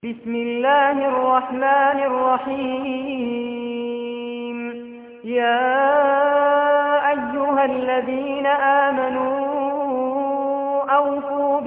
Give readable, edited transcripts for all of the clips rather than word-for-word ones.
بسم الله الرحمن الرحيم يا أيها الذين آمنوا أوفوا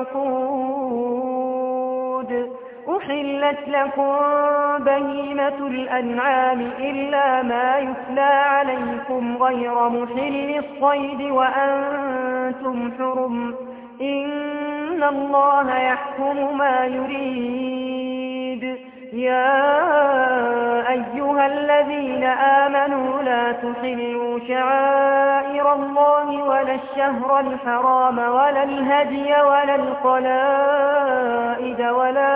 بالعقود أحلت لكم بهيمة الأنعام إلا ما يتلى عليكم غير محل الصيد وأنتم حرم إن الله يحكم ما يريد يا أيها الذين آمنوا لا تحلوا شعائر الله ولا الشهر الحرام ولا الهدي ولا القلائد ولا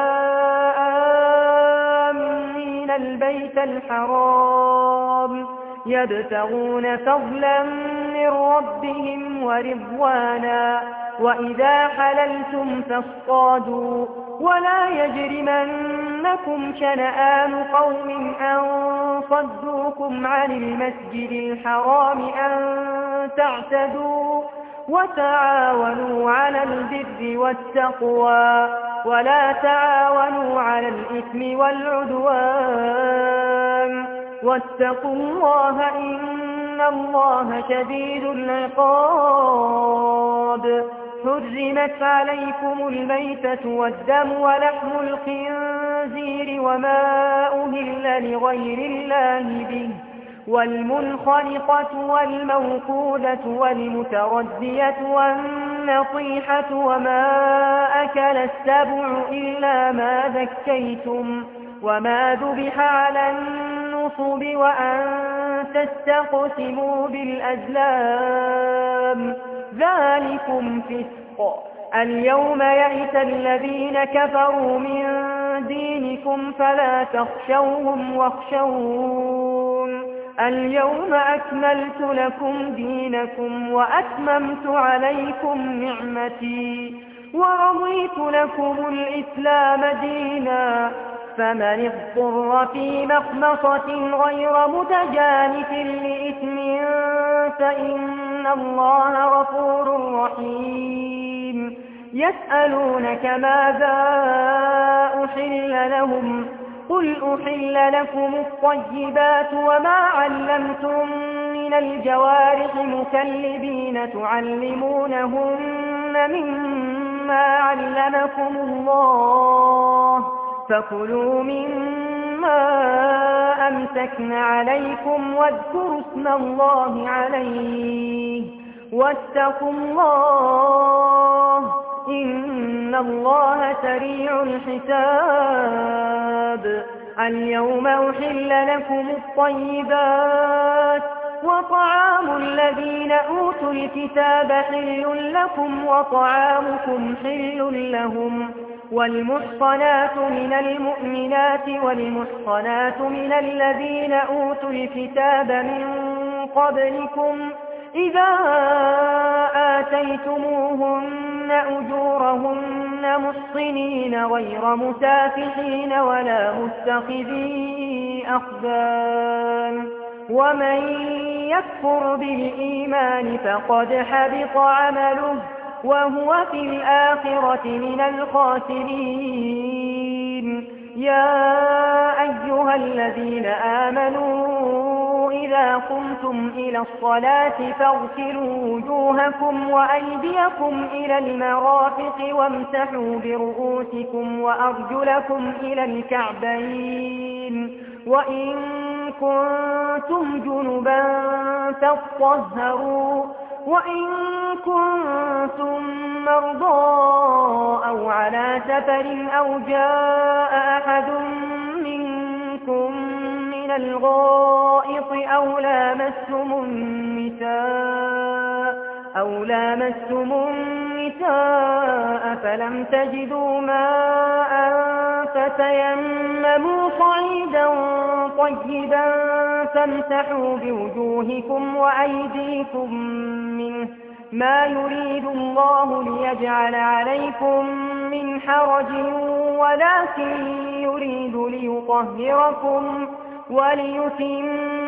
آمين البيت الحرام يبتغون فضلا من ربهم ورضوانا وإذا حللتم فاصطادوا ولا يجرمنكم شنآن قوم أن صدوكم عن المسجد الحرام أن تعتدوا وتعاونوا على البر والتقوى ولا تعاونوا على الإثم والعدوان واتقوا الله إن الله شديد العقاب حرمت عليكم الميتة والدم ولحم الخنزير وما أهل لغير الله به والمنخنقة والموقودة والمتردية والنطيحة وما أكل السبع إلا ما ذكيتم وما ذبح على النصب وأن تستقسموا بالأزلام ذلكم فسق اليوم يئس الذين كفروا من دينكم فلا تخشوهم واخشون اليوم أكملت لكم دينكم وأتممت عليكم نعمتي ورضيت لكم الإسلام دينا فمن اضطر في مخمصة غير متجانف لإثم فإن الله غفور رحيم يسألونك ماذا أحل لهم قل أحل لكم الطيبات وما علمتم من الجوارح مكلبين تعلمونهن مما علمكم الله فكلوا مما أمسكن عليكم واذكروا اسم الله عليه واتقوا الله إن الله سريع الحساب اليوم أحل لكم الطيبات وطعام الذين أوتوا الكتاب حل لكم وطعامكم حل لهم والمحصنات من المؤمنات والمحصنات من الذين أوتوا الكتاب من قبلكم إذا آتيتموهن أجورهن محصنين غير مسافحين ولا متخذي أخدان ومن يكفر بالإيمان فقد حبط عمله وهو في الآخرة من الخاسرين يا أيها الذين آمنوا إذا قمتم إلى الصلاة فاغسلوا وجوهكم وأيديكم إلى المرافق وامسحوا برؤوسكم وأرجلكم إلى الكعبين وإن كنتم جنبا فاطهروا وإن كنتم مرضى أو على سفر أو جاء أحد منكم من الغائط أو لامستم النساء فلم تجدوا ماء فتيمموا صعيدا طيبا فامسحوا بوجوهكم وأيديكم منه ما يريد الله ليجعل عليكم من حرج ولكن يريد ليطهركم وليتم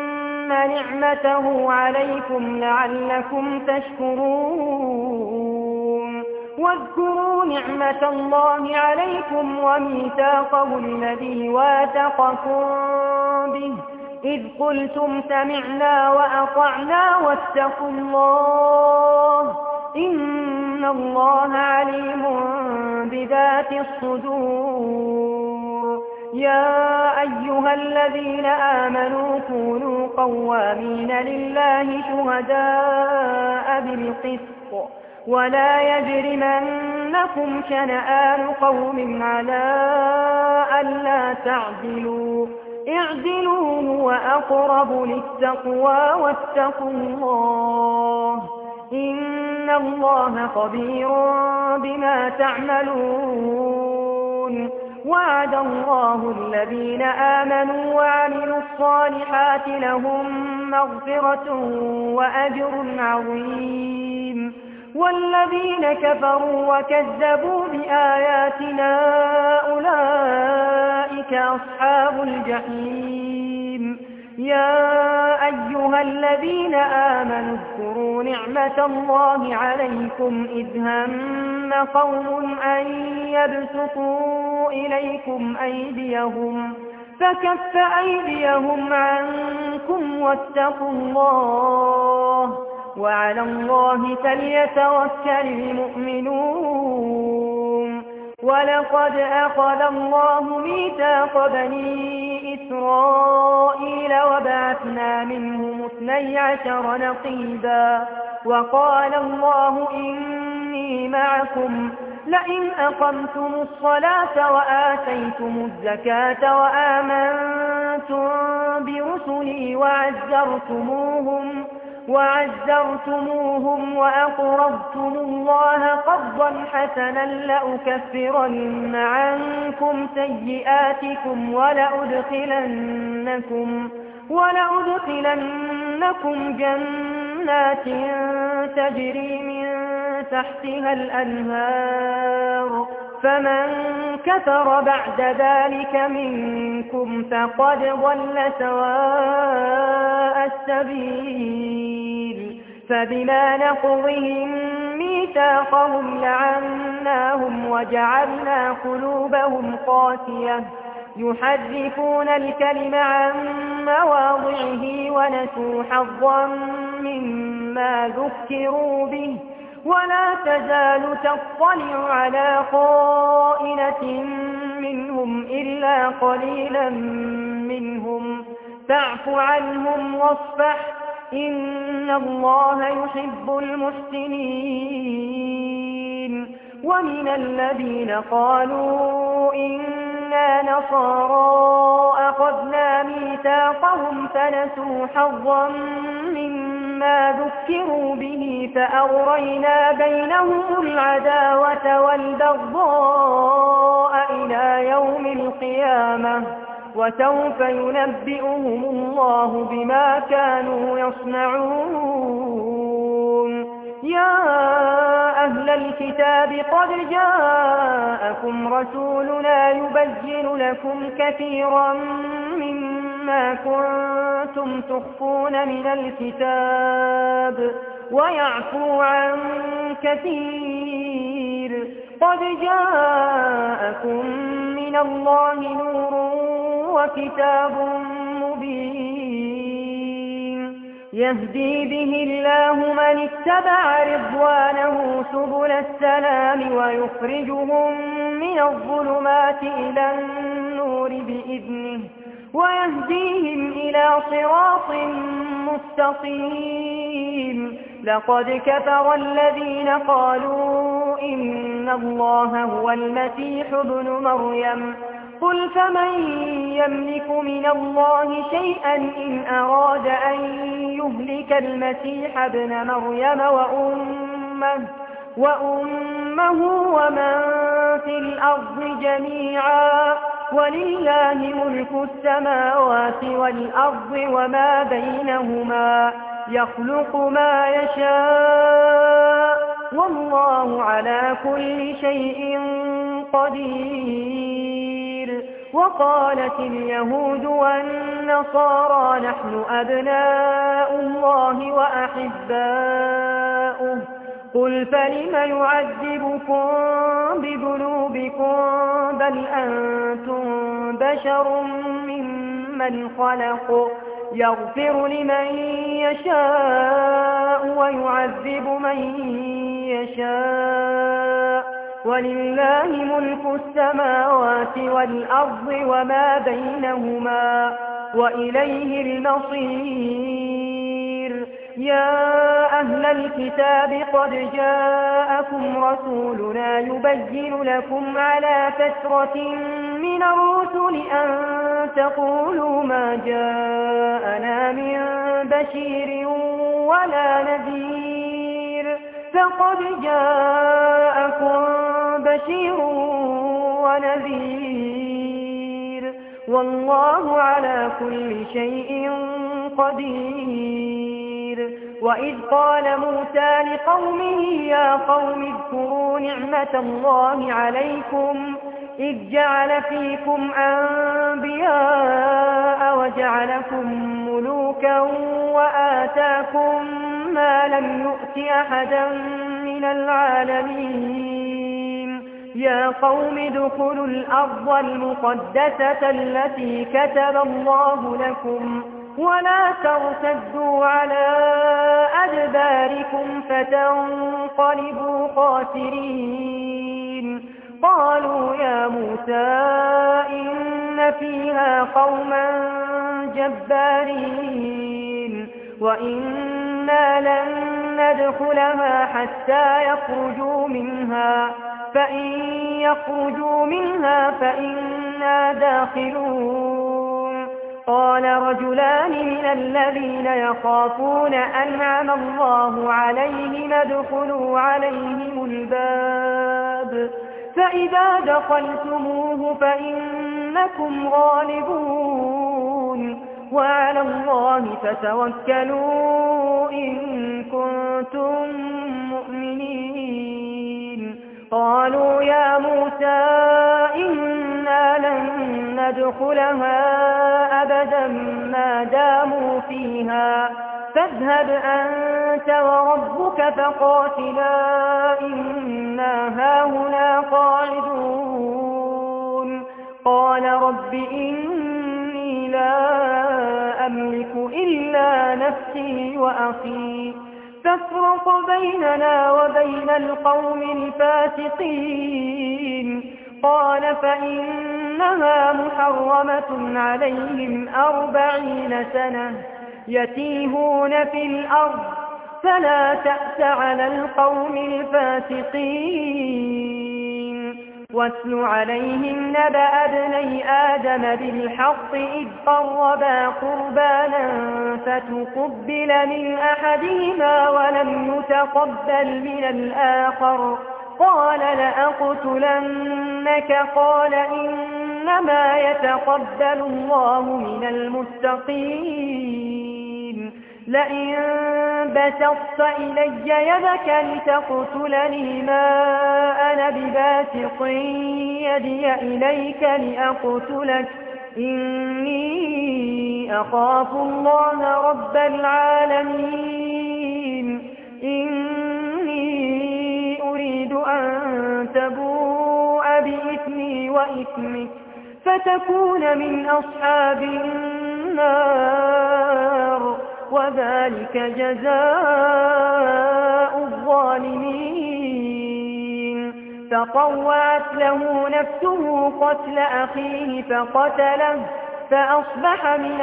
نعمته عليكم لعلكم تشكرون واذكروا نعمة الله عليكم وميثاقه الذي واثقكم به إذ قلتم سمعنا وأطعنا واتقوا الله إن الله عليم بذات الصدور. يا أيها الذين آمنوا كونوا قوامين لله شهداء بالقسط ولا يجرمنكم شنآن قوم على ألا تعدلوا اعدلوا هو أقرب للتقوى واتقوا الله إن الله خبير بما تعملون. وعد الله الذين آمنوا وعملوا الصالحات لهم مغفرة وأجر عظيم والذين كفروا وكذبوا بآياتنا أولئك أصحاب الجحيم. يا أيها الذين آمنوا اذكروا نعمة الله عليكم إذ هم قوم أن يبسطوا إليكم أيديهم فكف أيديهم عنكم واتقوا الله وعلى الله فليتوكل المؤمنون. ولقد أخذ الله ميثاق بني إسرائيل وبعثنا منهم 12 نقيبا وقال الله إني معكم لئن أقمتم الصلاة وآتيتم الزكاة وآمنتم برسلي وعزرتموهم وأقرضتم الله قرضا حسنا لأكفرن عنكم سيئاتكم ولأدخلنكم جنات تجري من تحتها الأنهار فمن كفر بعد ذلك منكم فقد ضل سواء السبيل. فبما نقضهم ميثاقهم لعناهم وجعلنا قلوبهم قاسية يحرفون الكلم عن مواضعه ونسوا حظا مما ذكروا به ولا تزال تطلع على خائنة منهم إلا قليلا منهم فاعف عنهم واصفح إن الله يحب المحسنين. ومن الذين قالوا إنا نصارى أخذنا ميثاقهم فنسوا حظا مما ذكروا به فأغرينا بينهم العداوة والبغضاء إلى يوم القيامة وسوف ينبئهم الله بما كانوا يصنعون. يا أهل الكتاب قد جاءكم رسولنا يبين لكم كثيرا مما كنتم تخفون من الكتاب ويعفو عن كثير. قد جاءكم من الله نور وكتاب مبين يهدي به الله من اتبع رضوانه سبل السلام ويخرجهم من الظلمات إلى النور بإذنه ويهديهم إلى صراط مستقيم. لقد كفر الذين قالوا إن الله هو المسيح ابن مريم قل فمن يملك من الله شيئا إن أراد أن يهلك المسيح ابن مريم وأمه ومن في الأرض جميعا ولله ملك السماوات والأرض وما بينهما يخلق ما يشاء والله على كل شيء قدير. وقالت اليهود والنصارى نحن أبناء الله وأحباؤه قل فلم يعذبكم بذنوبكم بل أنتم بشر ممن خلق يغفر لمن يشاء ويعذب من يشاء ولله ملك السماوات والأرض وما بينهما وإليه المصير يا أهل الكتاب قد جاءكم رسولنا يبين لكم على فترة من الرسل أن تقولوا ما جاءنا من بشير ولا نذير فقد جاءكم بشير ونذير والله على كل شيء قدير وإذ قال موسى لقومه يا قوم اذكروا نعمة الله عليكم إذ جعل فيكم أنبياء وجعلكم ملوكا وآتاكم ما لم يؤت أحدا من العالمين يا قوم ادخلوا الأرض المقدسة التي كتب الله لكم ولا ترتدوا على أدباركم فتنقلبوا خاسرين قالوا يا موسى إن فيها قوما جبارين وإنا لن ندخلها حتى يخرجوا منها فإن يخرجوا منها فإنا داخلون قال رجلان من الذين يخافون أنعم الله عليهم ادخلوا عليهم الباب فإذا دخلتموه فإنكم غالبون وعلى الله فتوكلوا إن كنتم مؤمنين قالوا يا موسى إنا لن ندخلها أبدا ما داموا فيها فاذهب أنت وربك فقاتلا إنا هاهنا قاعدون قال رب إني لا أملك إلا نفسي وأخي فافرق بيننا وبين القوم الفاسقين قال فإنها محرمة عليهم 40 سنة يتيهون في الأرض فلا تأس على القوم الفاسقين واتل عليهم نبأ ابني آدم بالحق إذ قربا قربانا فتقبل من أحدهما ولم يتقبل من الآخر قال لأقتلنك قال إنما يتقبل الله من المتقين لئن بسطت إلي يدك لتقتلني ما أنا بباسط يدي إليك لأقتلك إني أخاف الله رب العالمين إني أريد أن تبوء بإثمي وإثمك فتكون من أصحاب النار وذلك جزاء الظالمين فطوعت له نفسه قتل أخيه فقتله فأصبح من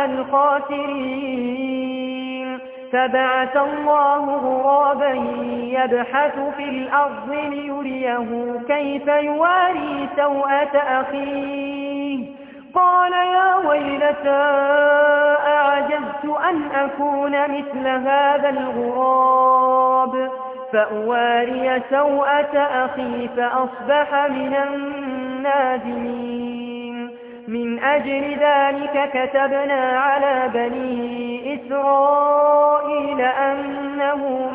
الخاسرين فبعث الله غرابا يبحث في الأرض ليريه كيف يواري سوءة أخيه قال يا ويلتى أعجزت أن أكون مثل هذا الغراب فأواري سوءة أخي فأصبح من النادمين من أجل ذلك كتبنا على بني إسرائيل أنه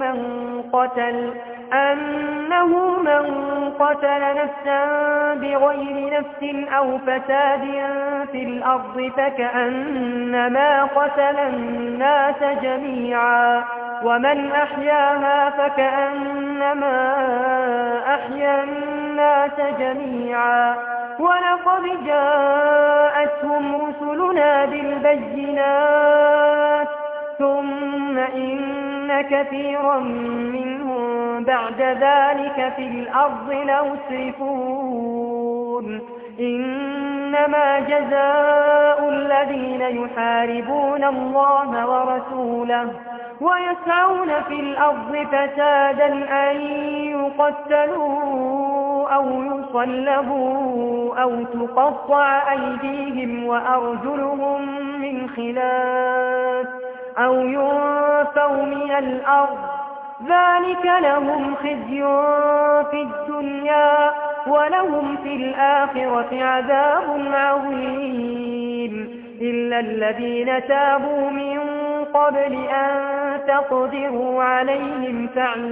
من قتل نفسا بغير نفس أو فساد في الأرض فكأنما قتل الناس جميعا ومن أحياها فكأنما أحيا الناس جميعا ولقد جاءتهم رسلنا بالبينات ثم إن كثيرا منهم بعد ذلك في الأرض لمسرفون إنما جزاء الذين يحاربون الله ورسوله ويسعون في الأرض فسادا أن يقتلوا أو يصلبوا أو تقطع أيديهم وأرجلهم من خلاف أو ينفوا من الأرض ذلك لهم خزي في الدنيا ولهم في الآخرة عذاب عظيم إلا الذين تابوا من قبل أن تقدروا عليهم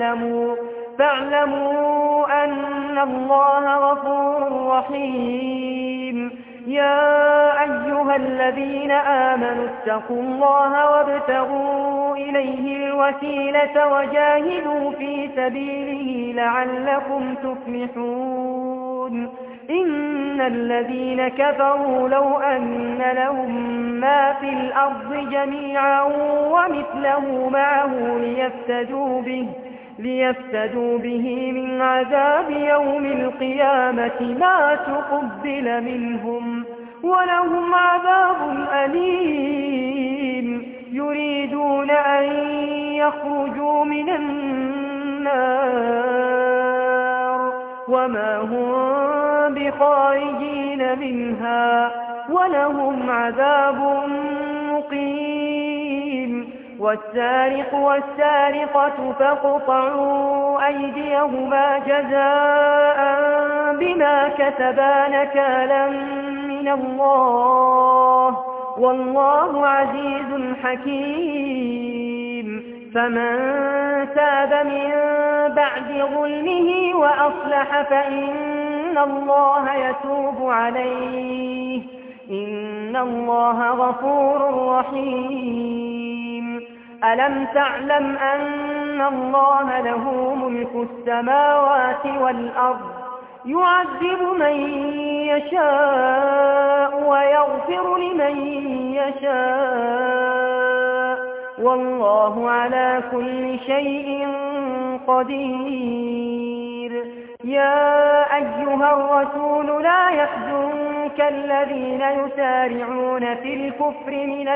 فاعلموا أن الله غفور رحيم يا أيها الذين آمنوا اتقوا الله وابتغوا إليه الوسيلة وجاهدوا في سبيله لعلكم تفلحون إن الذين كفروا لو أن لهم ما في الأرض جميعا ومثله معه ليفتدوا به من عذاب يوم القيامة ما تقبل منهم ولهم عذاب أليم يريدون أن يخرجوا من النار وما هم بخارجين منها ولهم عذاب مقيم والسارق والسارقة فاقطعوا أيديهما جزاء بما كسبا نكالا من الله والله عزيز حكيم فمن تاب من بعد ظلمه وأصلح فإن الله يتوب عليه إن الله غفور رحيم ألم تعلم أن الله له ملك السماوات والأرض يعذب من يشاء ويغفر لمن يشاء والله على كل شيء قدير يا أيها الرسول لا يحزنك الذين يسارعون في الكفر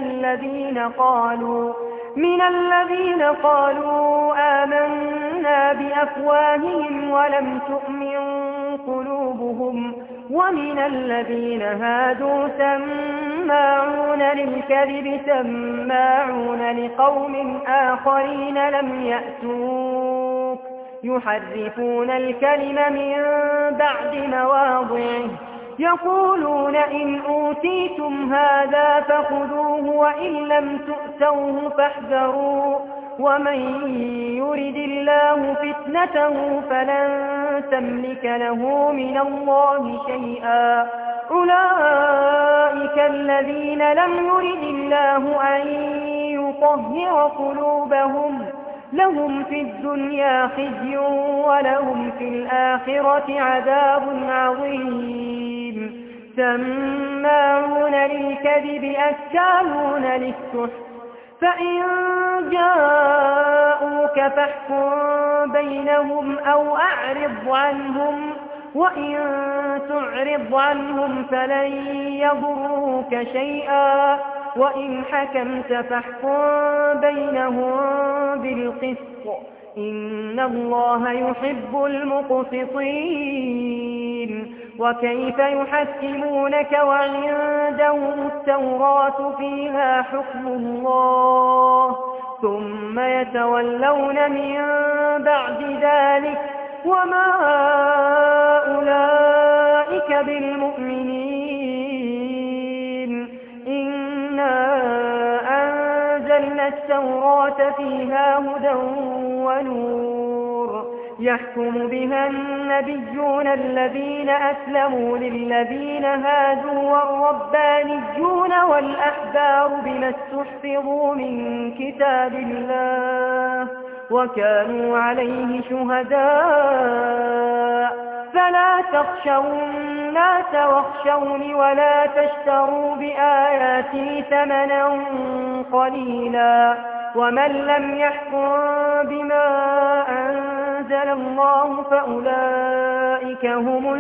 من الذين قالوا آمنا بأفواههم ولم تؤمن قلوبهم ومن الذين هادوا سماعون للكذب سماعون لقوم آخرين لم يأتوك يحرفون الكلم من بعد مواضعه يقولون إن أوتيتم هذا فخذوه وإن لم تؤتوه فاحذروا ومن يرد الله فتنته فلن تملك له من الله شيئا أولئك الذين لم يرد الله أن يطهر قلوبهم لهم في الدنيا خزي ولهم في الآخرة عذاب عظيم سماعون للكذب أكالون للسحت فإن جاءوك فاحكم بينهم أو أعرض عنهم وإن تعرض عنهم فلن يضروك شيئا وإن حكمت فاحكم بينهم بالقسط إن الله يحب المقسطين وكيف يحكمونك وعندهم التوراة فيها حكم الله ثم يتولون من بعد ذلك وما أولئك بالمؤمنين إنا أنزلنا التوراة فيها هدى ونور يحكم بها النبيون الذين أسلموا للذين هادوا والربانيون والأحبار بما استحفظوا من كتاب الله وكانوا عليه شهداء فلا تخشوا الناس واخشوني ولا تشتروا بآياتي ثمنا قليلا ومن لم يحكم بما أنزل الله فأولئك هم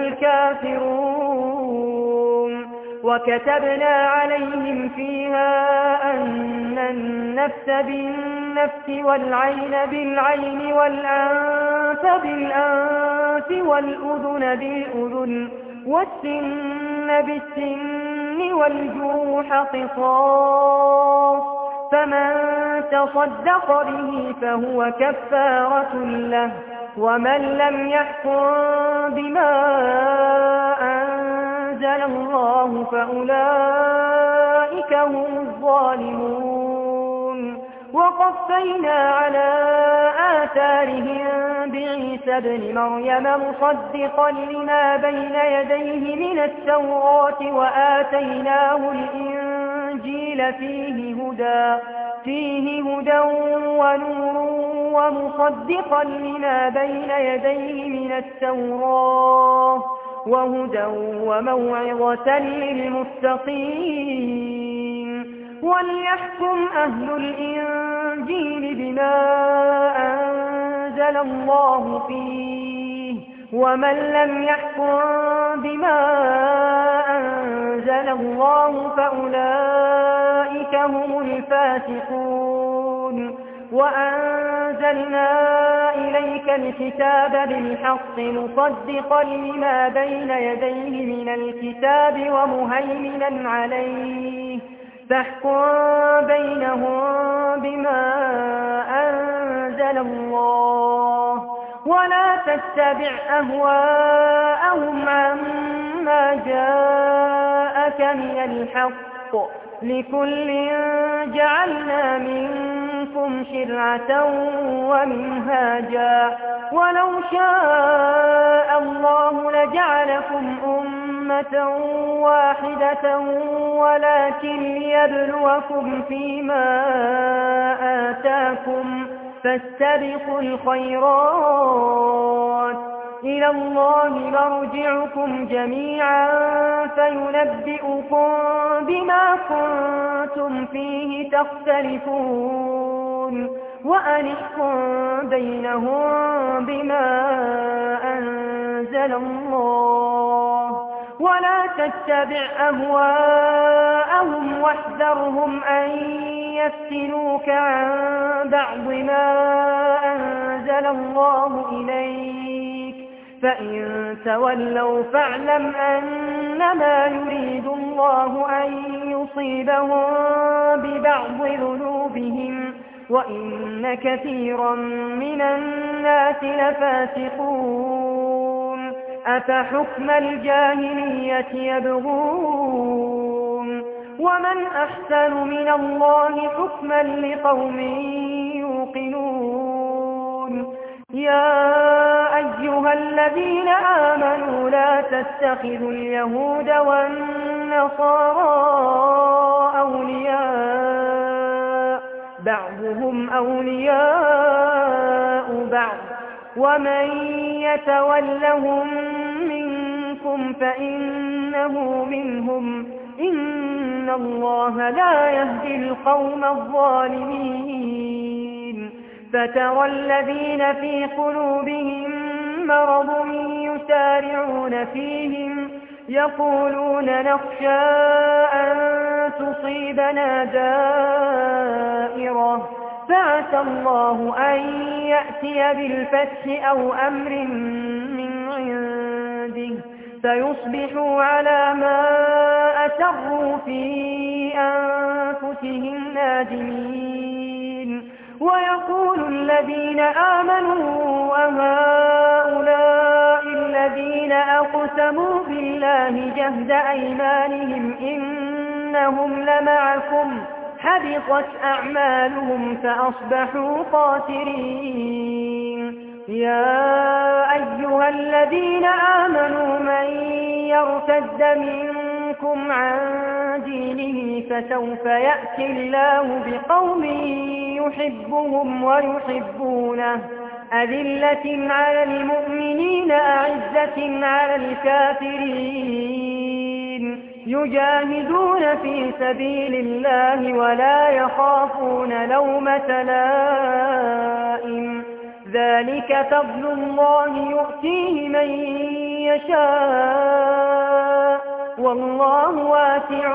الكافرون وكتبنا عليهم فيها أن النفس بالنفس والعين بالعين والأنف بالأنف والأذن بالأذن والسن بالسن والجروح قصاص فمن تصدق به فهو كفارة له ومن لم يحكم بما أنزل الله فأولئك هم الظالمون وقفينا على آثارهم بعيسى ابن مريم مصدقا لما بين يديه من التوراة وآتيناه الإنجيل فيه هدى ونور ومصدقا لما بين يديه من التوراة وهدى وموعظة للمتقين وليحكم أهل الإنجيل بما أنزل الله فيه ومن لم يحكم بما أنزل الله فأولئك هم الفاسقون وأنزلنا إليك الكتاب بالحق مصدقا لما بين يديه من الكتاب ومهيمنا عليه فاحكم بينهم بما أنزل الله ولا تتبع أهواءهم عما جاءك من الحق لكل جعلنا منكم شرعة ومنهاجا ولو شاء الله لجعلكم أمة واحدة ولكن ليبلوكم فيما آتاكم فاستبقوا الخيرات إلى الله مرجعكم جميعا فينبئكم بما كنتم فيه تختلفون وأنحكم بينهم بما أنزل الله ولا تتبع أهواءهم واحذرهم أن يفتنوك عن بعض ما أنزل الله إليك فإن تولوا فاعلم أنما يريد الله أن يصيبهم ببعض ذنوبهم وإن كثيرا من الناس لفاسقون أفحكم الجاهلية يبغون ومن أحسن من الله حكما لقوم يوقنون يا أيها الذين آمنوا لا تتخذوا اليهود والنصارى أولياء بعضهم أولياء بعض ومن يتولهم منكم فإنه منهم إن الله لا يهدي القوم الظالمين فترى الذين في قلوبهم مرض يسارعون فيهم يقولون نخشى أن تصيبنا دائرة فعسى الله أن يأتي بالفتح أو أمر من عنده فيصبحوا على ما أسروا في أنفسهم نادمين ويقول الذين آمنوا أهؤلاء الذين أقسموا بالله جهد أيمانهم إنهم لمعكم حبطت أعمالهم فأصبحوا خاسرين يا أيها الذين آمنوا من يرتد منكم عن دينه فسوف يأتي الله بقوم يحبهم ويحبونه أذلة على المؤمنين أعزة على الكافرين يجاهدون في سبيل الله ولا يخافون لومة لائم ذلك فضل الله يؤتيه من يشاء والله واسع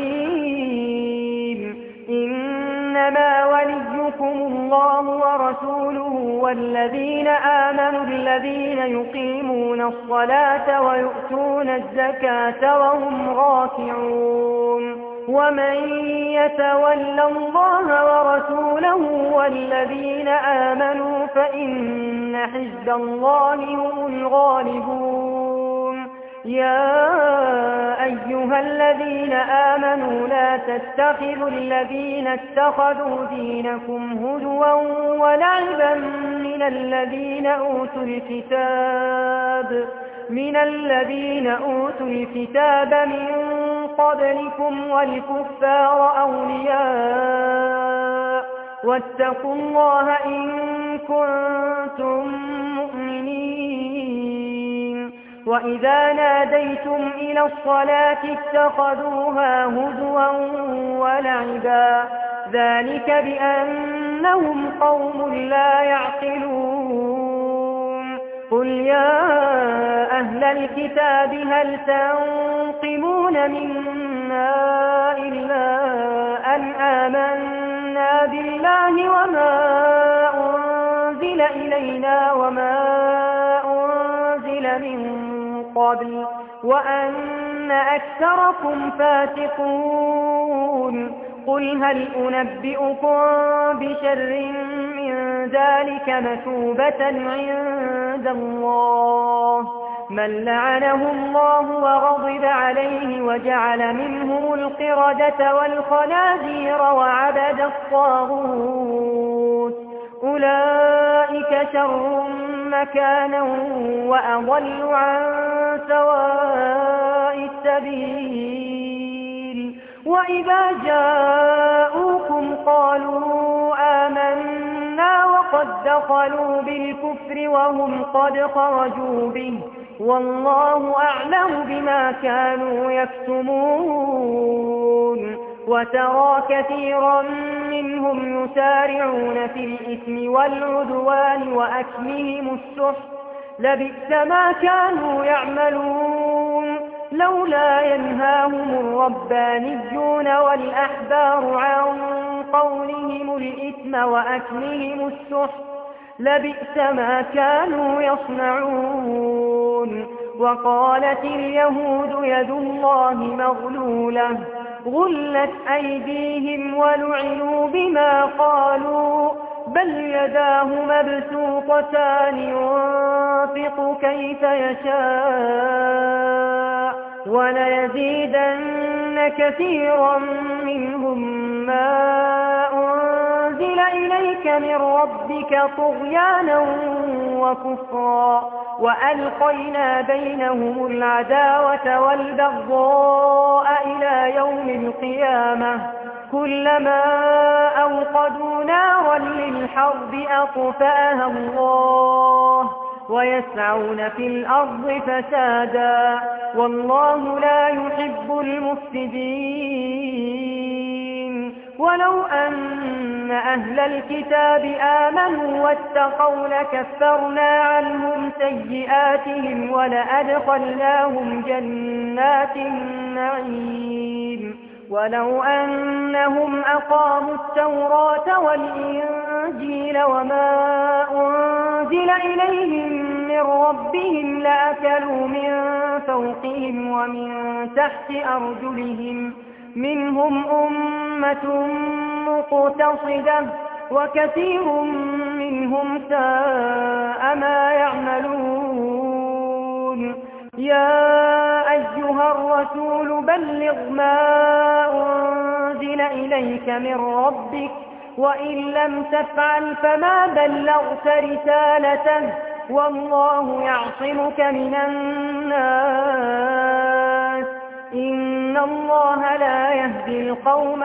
عليم إنما وليكم الله ورسوله والذين آمنوا الذين يقيمون الصلاة ويؤتون الزكاة وهم راكعون ومن يتول الله ورسوله والذين آمنوا فإن حزب الله هم الغالبون يا أيها الذين آمنوا لا تتخذوا الذين اتخذوا دينكم هزوا ولعبا من الذين أوتوا الكتاب من قبلكم والكفار أولياء واتقوا الله إن كنتم مؤمنين وإذا ناديتم إلى الصلاة اتخذوها هزوا ولعبا ذلك بأنهم قوم لا يعقلون قل يا أهل الكتاب هل تنقمون منا إلا أن آمنا بالله وما أنزل إلينا وما أنزل من قبل وأن أكثركم فاسقون قل هل أنبئكم بشر من ذلك مثوبة عند الله من لعنه الله وغضب عليه وجعل منهم القردة والخنازير وعبد الطاغوت أولئك شر مكانا وأضل عن سواء السبيل وإذا جاءوكم قالوا آمنا وقد دخلوا بالكفر وهم قد خرجوا به والله أعلم بما كانوا يكتمون وترى كثيرا منهم يسارعون في الإثم والعدوان وأكلهم السحت لبئس ما كانوا يعملون لولا ينهاهم الربانيون والأحبار عن قولهم الإثم وأكلهم السحت لبئس ما كانوا يصنعون وقالت اليهود يد الله مغلولة غلت أيديهم ولعنوا بما قالوا بل يداه مبسوطتان ينفق كيف يشاء وليزيدن كثيرا منهم ما أنزل إليك من ربك طغيانا وكفرا وألقينا بينهم العداوة والبغضاء إلى يوم القيامة كلما أوقدوا نارا للحرب أطفأها الله ويسعون في الأرض فسادا والله لا يحب المفسدين ولو أن أهل الكتاب آمنوا واتقوا لكفرنا عنهم سيئاتهم ولأدخلناهم جنات النعيم ولو أنهم أقاموا التوراة والإنجيل وما أنزل إليهم من ربهم لأكلوا من فوقهم ومن تحت أرجلهم منهم أمة مقتصدة وكثير منهم ساء ما يعملون يا أيها الرسول بلغ ما أنزل إليك من ربك وإن لم تفعل فما بلغت رسالته والله يعصمك من الناس إن الله لا يهدي تهدي القوم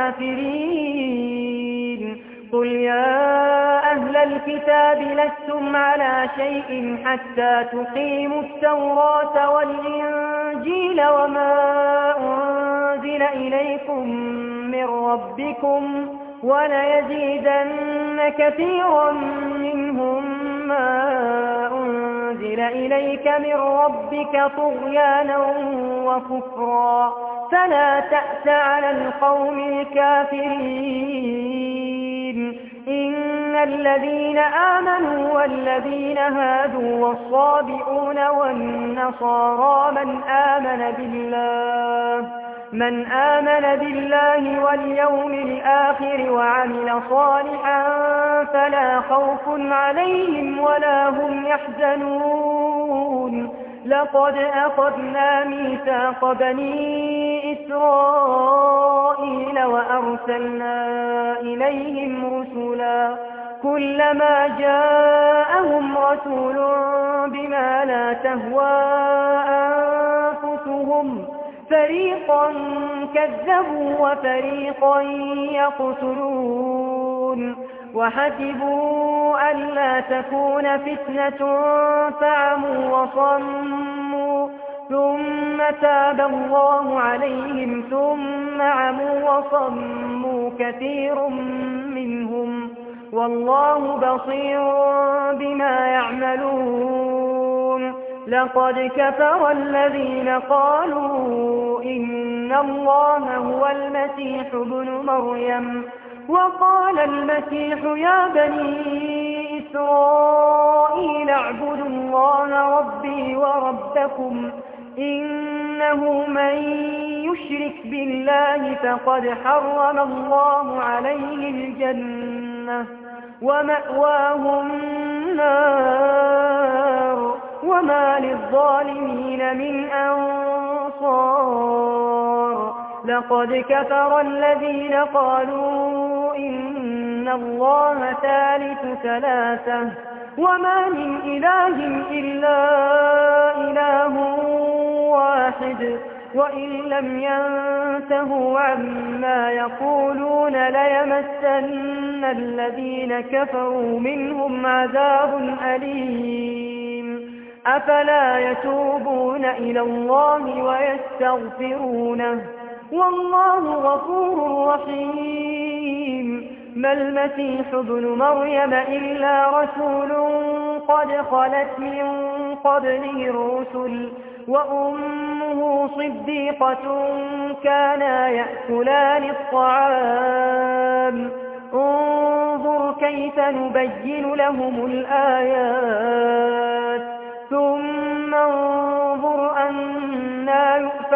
الكافرين قل يا أهل الكتاب لستم على شيء حتى تقيموا التوراة والإنجيل وما أنزل إليكم من ربكم وليزيدن كثيرا منهم ما أنزل إليك من ربك طغيانا وكفرا فلا تأس على القوم الكافرين إن الذين آمنوا والذين هادوا والصابئون والنصارى من آمن بالله واليوم الآخر وعمل صالحا فلا خوف عليهم ولا هم يحزنون لقد أخذنا ميثاق بني إسرائيل وأرسلنا إليهم رسلا كلما جاءهم رسول بما لا تهوى أنفسهم فريقا كذبوا وفريقا يقتلون وحسبوا ألا تكون فتنة فعموا وصموا ثم تاب الله عليهم ثم عموا وصموا كثير منهم والله بصير بما يعملون لقد كفر الذين قالوا إن الله هو المسيح ابن مريم وقال المسيح يا بني إسرائيل اعبدوا الله ربي وربكم إنه من يشرك بالله فقد حرم الله عليه الجنة ومأواه النار وما للظالمين من أنصار لقد كفر الذين قالوا إن الله ثالث ثلاثة وما من إله إلا إله واحد وإن لم ينتهوا عما يقولون ليمسن الذين كفروا منهم عذاب أليم أفلا يتوبون إلى الله ويستغفرونه والله غفور رحيم ما المسيح ابن مريم إلا رسول قد خلت من قبله الرسل وأمه صديقة كانا يأكلان الطعام انظر كيف نبين لهم الآيات ثم انظر أنا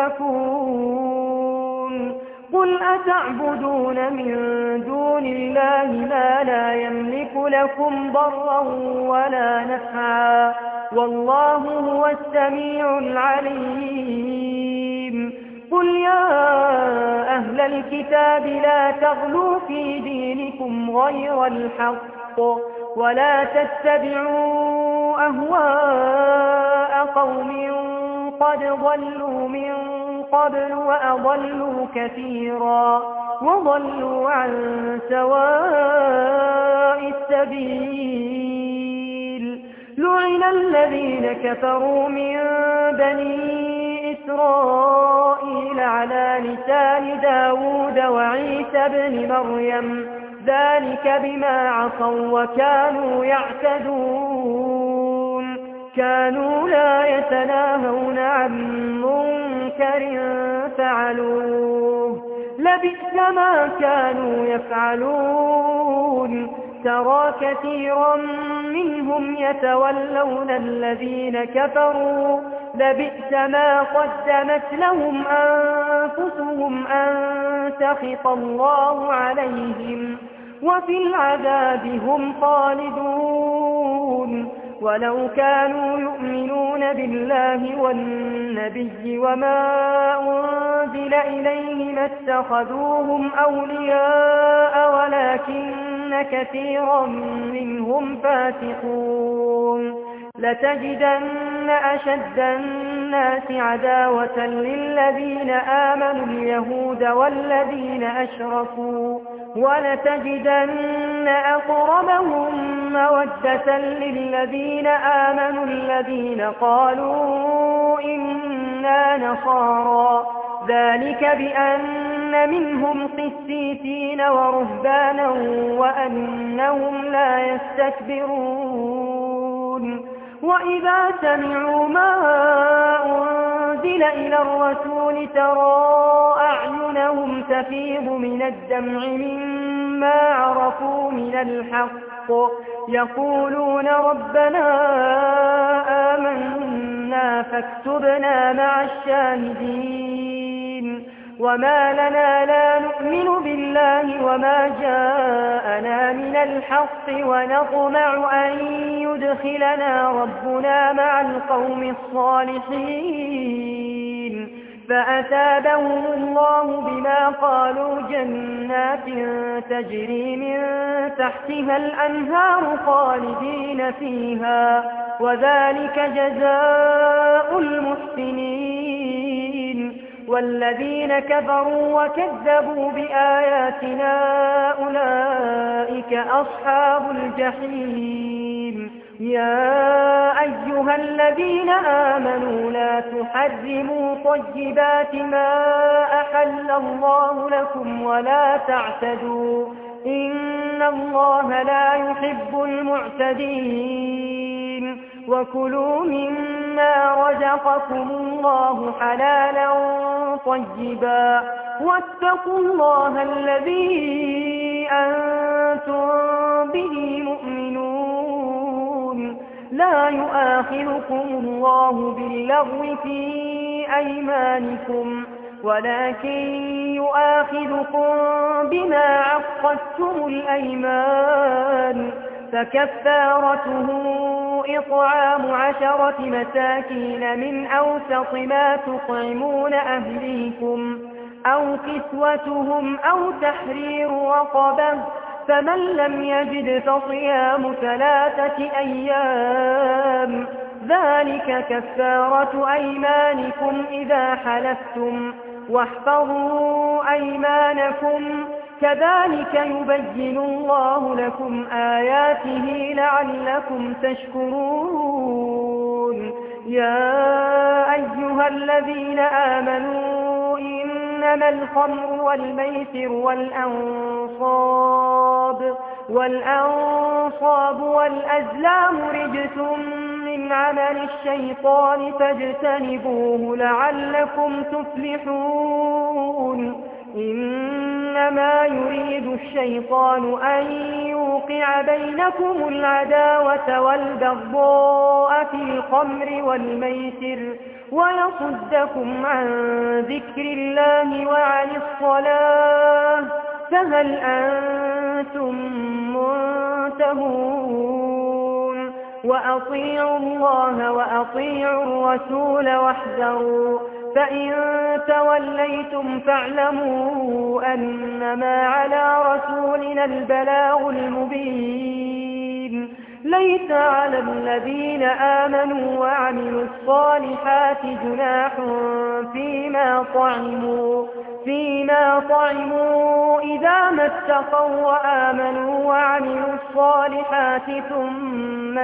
يؤفكون قل أتعبدون من دون الله ما لا يملك لكم ضرا ولا نفعا والله هو السميع العليم قل يا أهل الكتاب لا تغلوا في دينكم غير الحق ولا تتبعوا أهواء قوم قد ضلوا من قبل وأضلوا كثيرا وضلوا عن سواء السبيل لعن الذين كفروا من بني إسرائيل على لسان داود وعيسى بن مريم ذلك بما عصوا وكانوا يعتدون كانوا لا يتناهون عن منكر فعلوه لبئس ما كانوا يفعلون ترى كثيرا منهم يتولون الذين كفروا لبئس ما قدمت لهم أنفسهم أن سخط الله عليهم وفي العذاب هم خالدون ولو كانوا يؤمنون بالله والنبي وما أنزل إليه ما اتخذوهم أولياء ولكن كثيرا منهم فاسقون لتجدن أشد الناس عداوة للذين آمنوا اليهود والذين أشركوا ولتجدن أقربهم مودة للذين آمنوا الذين قالوا إنا نصارى ذلك بأن منهم قسيسين ورهبانا وأنهم لا يستكبرون وإذا سمعوا ما أنزل إلى الرسول ترى أعينهم تفيض من الدمع مما عرفوا من الحق يقولون ربنا آمنا فاكتبنا مع الشاهدين وما لنا لا نؤمن بالله وما جاءنا من الحق ونطمع أن يدخلنا ربنا مع القوم الصالحين فأثابهم الله بما قالوا جنات تجري من تحتها الأنهار خالدين فيها وذلك جزاء المحسنين والذين كفروا وكذبوا بآياتنا أولئك أصحاب الجحيم يا أيها الذين آمنوا لا تحرموا طيبات ما أحل الله لكم ولا تعتدوا إن الله لا يحب المعتدين وكلوا مما رزقكم الله حلالا طيبا واتقوا الله الذي أنتم به مؤمنون لا يؤاخذكم الله باللغو في أيمانكم ولكن يؤاخذكم بما عقدتم الأيمان فكفارته إطعام 10 مساكين من أوسط ما تطعمون أهليكم أو كسوتهم أو تحرير رقبة فمن لم يجد فصيام 3 أيام ذلك كفارة أيمانكم إذا حلفتم واحفظوا أيمانكم كذلك يبين الله لكم آياته لعلكم تشكرون يا أيها الذين آمنوا إنما الخمر والميسر والأنصاب والأزلام رجس من عمل الشيطان فاجتنبوه لعلكم تفلحون إنما يريد الشيطان أن يوقع بينكم العداوة والبغضاء في الخمر والميسر ويصدكم عن ذكر الله وعن الصلاة فهل أنتم منتهون وأطيعوا الله وأطيعوا الرسول واحذروا فإن توليتم فاعلموا أنما على رسولنا البلاغ المبين ليس على الذين آمنوا وعملوا الصالحات جناح فيما طعموا إذا ما اتقوا وآمنوا وعملوا الصالحات ثم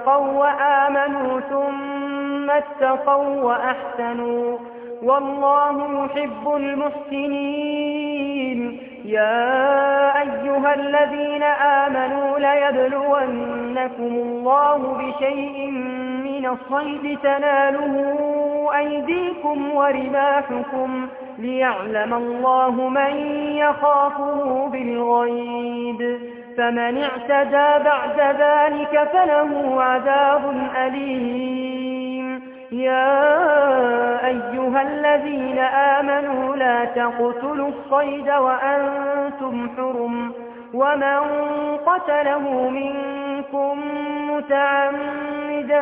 اتقوا وأحسنوا والله يحب المحسنين يا أيها الذين آمنوا ليبلونكم الله بشيء من الصيد تناله أيديكم ورماحكم ليعلم الله من يخافه بالغيب فمن اعتدى بعد ذلك فله عذاب أليم يا أيها الذين آمنوا لا تقتلوا الصيد وأنتم حرم ومن قتله منكم متعمدا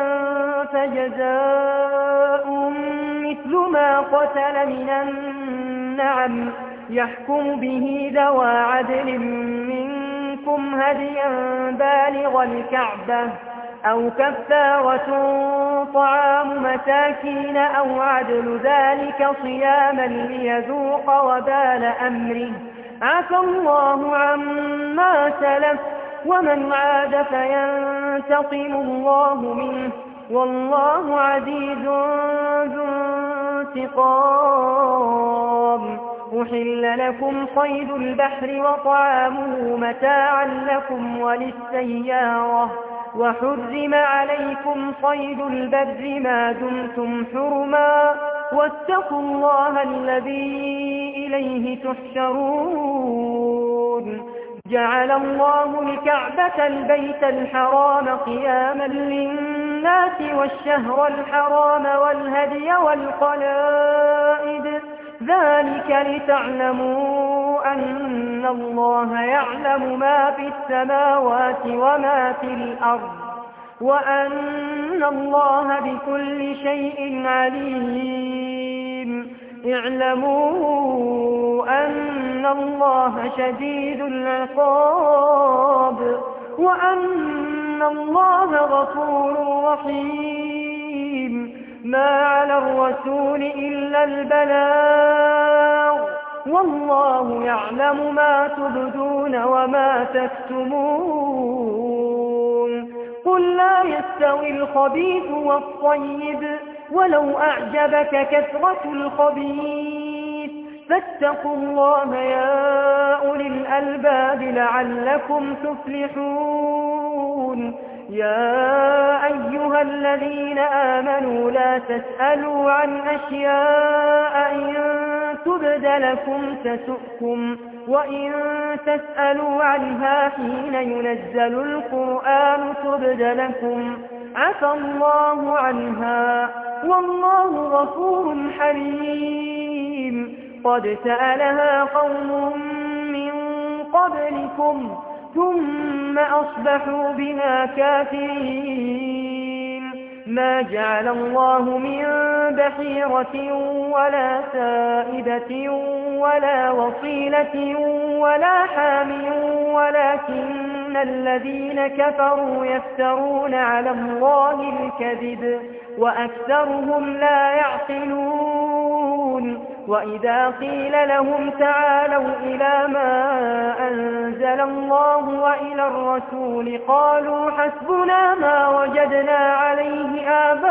فجزاء مثل ما قتل من النعم يحكم به ذوى عدل منكم هديا بالغ الكعبة أو كفارة طعام مساكين أو عدل ذلك صياما ليذوق وبال أمره عفى الله عما سلف ومن عاد فينتقم الله منه والله عزيز ذو انتقام. أحل لكم صيد البحر وطعامه متاعا لكم وللسيارة وحرم عليكم صيد البر ما دمتم حرما واتقوا الله الذي إليه تحشرون. جعل الله الكعبة البيت الحرام قياما للناس والشهر الحرام والهدي والقلائد ذلك لتعلموا أن الله يعلم ما في السماوات وما في الأرض وأن الله بكل شيء عليم. اعلموا أن الله شديد العقاب وأن الله غفور رحيم. ما على الرسول إلا البلاغ والله يعلم ما تبدون وما تكتمون. قل لا يستوي الخبيث والطيب ولو أعجبك كثرة الخبيث فاتقوا الله يا أولي الألباب لعلكم تفلحون. يا أيها الذين آمنوا لا تسألوا عن أشياء إن تبد لكم تسؤكم وإن تسألوا عنها حين ينزل القرآن تبد لكم عفى الله عنها والله غفور حليم. قد سألها قوم من قبلكم ثم أصبحوا بها كافرين. ما جعل الله من بحيرة ولا سائبة ولا وصيلة ولا حام ولكن الذين كفروا يفترون على الله الكذب وأكثرهم لا يعقلون. وإذا قيل لهم تعالوا إلى ما أنزل الله وإلى الرسول قالوا حسبنا ما وجدنا عليه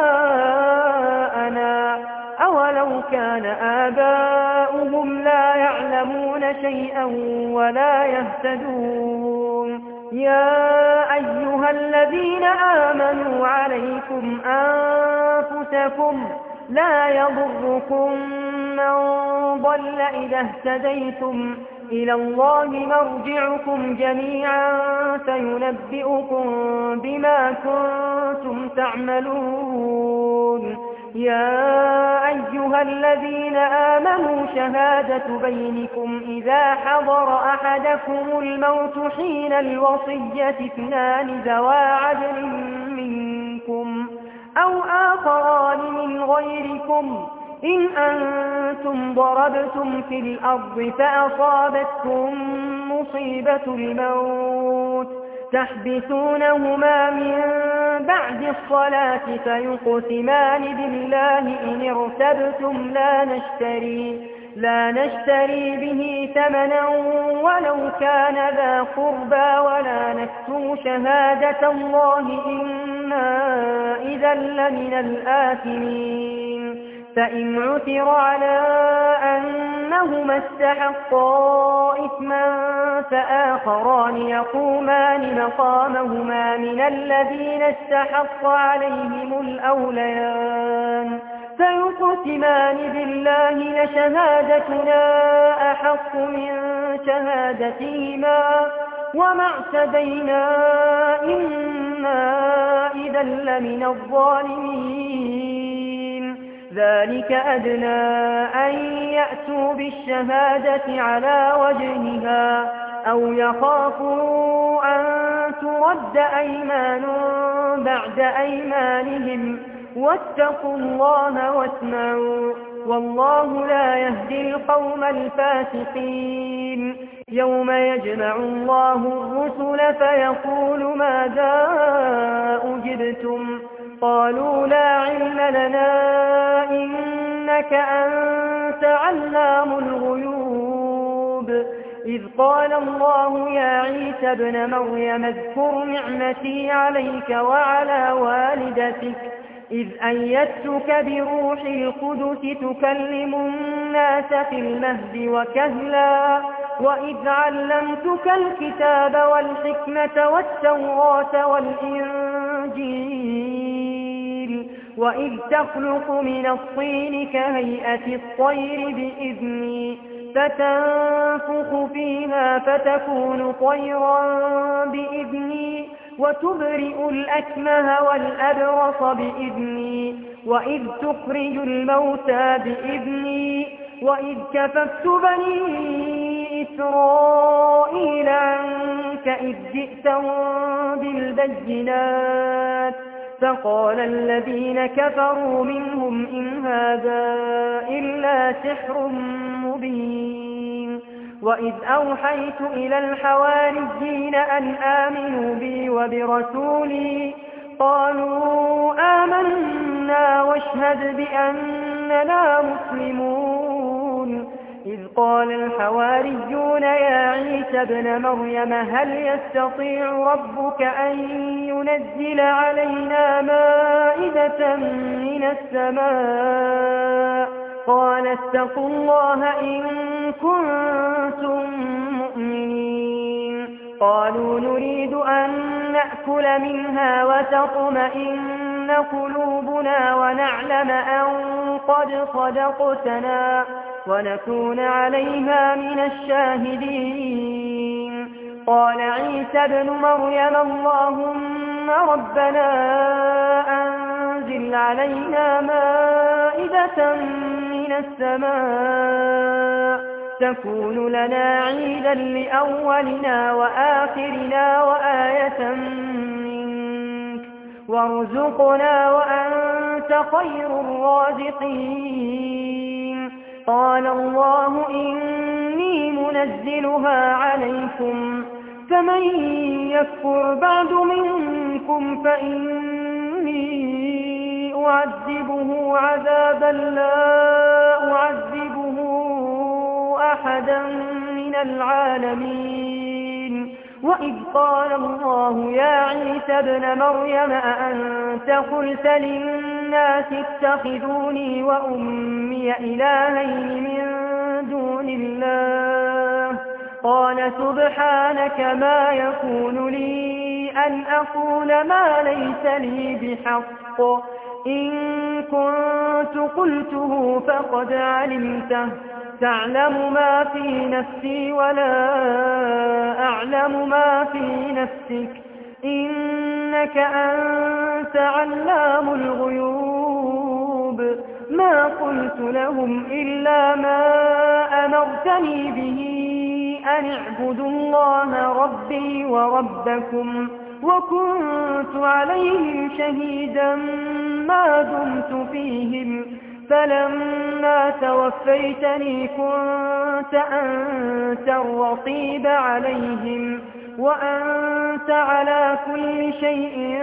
آباءنا أولو كان آباؤهم لا يعلمون شيئا ولا يهتدون. يا أيها الذين آمنوا عليكم أنفسكم لا يضركم من ضل إذا اهتديتم إلى الله مرجعكم جميعا فينبئكم بما كنتم تعملون. يا أيها الذين آمنوا شهادة بينكم إذا حضر أحدكم الموت حين الوصية اثنان ذوا عدل منكم أو آخران من غيركم إن أنتم ضربتم في الأرض فأصابتكم مصيبة الموت تحبسونهما من بعد الصلاة فيقسمان بالله إن ارتبتم لا نشتري به ثمنا ولو كان ذا قربى ولا نكتم شهادة الله إنا إذا لمن الآثمين. فإن عثر على أنهما استحقا إثما فآخران يقومان مقامهما من الذين استحق عليهم الأوليان فيقسمان بالله لشهادتنا أحق من شهادتهما وما اعتدينا إنا إذا لمن الظالمين. ذلك أدنى أن يأتوا بالشهادة على وجهها أو يخافوا أن ترد أيمان بعد أيمانهم واتقوا الله واسمعوا والله لا يهدي القوم الفاسقين يوم يجمع الله الرسل فيقول ماذا أجبتم قالوا لا علم لنا إنك أنت علام الغيوب إذ قال الله يا عيسى ابن مريم اذكر نعمتي عليك وعلى والدتك إذ أيدتك بروح القدس تكلم الناس في المهد وكهلا وإذ علمتك الكتاب والحكمة والتوراة والإنجيل وإذ تخلق من الطين كهيئة الطير بإذني فتنفخ فيها فتكون طيرا بإذني وتبرئ الأكمه والأبرص بإذني وإذ تخرج الموتى بإذني وإذ كففت بني إسرائيل عنك إذ جئتهم بالبينات فقال الذين كفروا منهم إن هذا إلا سحر مبين وإذ أوحيت إلى الحواريين أن آمنوا بي وبرسولي قالوا آمنا واشهد بأننا مسلمون إذ قال الحواريون يا عيسى ابن مريم هل يستطيع ربك أن ينزل علينا مائدة من السماء قال اتقوا الله إن كنتم مؤمنين قالوا نريد أن نأكل منها وتطمئن قلوبنا ونعلم أن قد صدقتنا ونكون عليها من الشاهدين قال عيسى ابن مريم اللهم ربنا أنزل علينا مائدة من السماء تكون لنا عيدا لأولنا وآخرنا وآية منك وارزقنا وأنت خير الرازقين قال الله إني منزلها عليكم فمن يكفر بعد منكم فإني أعذبه عذابا لا أعذبه أحدا من العالمين وإذ قال الله يا عيسى ابن مريم أأنت قلت للناس اتخذوني وأمي إلهين من دون الله قال سبحانك ما يكون لي أن أقول ما ليس لي بحق إن كنت قلته فقد علمته تعلم ما في نفسي ولا أعلم ما في نفسك إنك أنت علام الغيوب ما قلت لهم إلا ما أمرتني به أن اعبدوا الله ربي وربكم وكنت عليهم شهيدا ما دمت فيهم فلما توفيتني كنت أنت الرقيب عليهم وأنت على كل شيء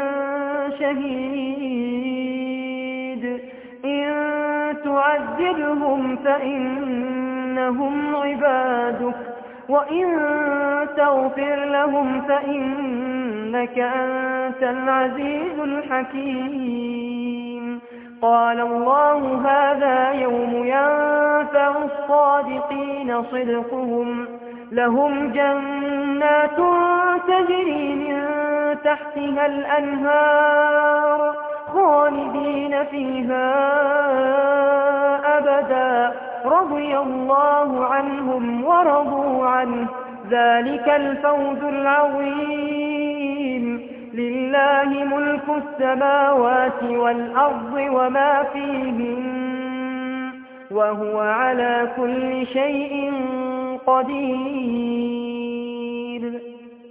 شهيد إن تعذبهم فإنهم عبادك وإن تغفر لهم فإنك أنت العزيز الحكيم قال الله هذا يوم ينفع الصادقين صدقهم لهم جنات تجري من تحتها الأنهار خالدين فيها أبدا رضي الله عنهم ورضوا عنه ذلك الفوز العظيم لله ملك السماوات والأرض وما فيهن وهو على كل شيء قدير